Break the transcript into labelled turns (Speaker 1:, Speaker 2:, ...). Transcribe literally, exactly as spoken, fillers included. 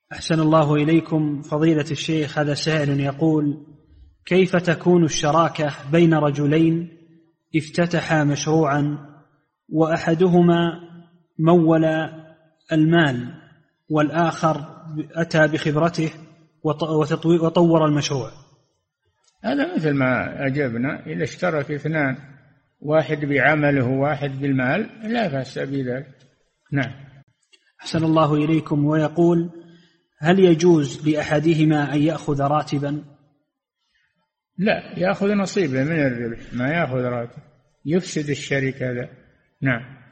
Speaker 1: أحسن الله إليكم فضيلة الشيخ. هذا سائل يقول: كيف تكون الشراكة بين رجلين افتتحا مشروعا وأحدهما مول المال والآخر أتى بخبرته وطور المشروع؟
Speaker 2: هذا مثل ما أجبنا، إذا اشترك اثنان واحد بعمله وواحد بالمال لا بأس بذلك. نعم.
Speaker 1: أحسن الله إليكم. ويقول: هل يجوز لأحدهما أن يأخذ راتبا؟
Speaker 2: لا، يأخذ نصيبه من الربح، ما يأخذ راتب، يفسد الشركة هذا. نعم.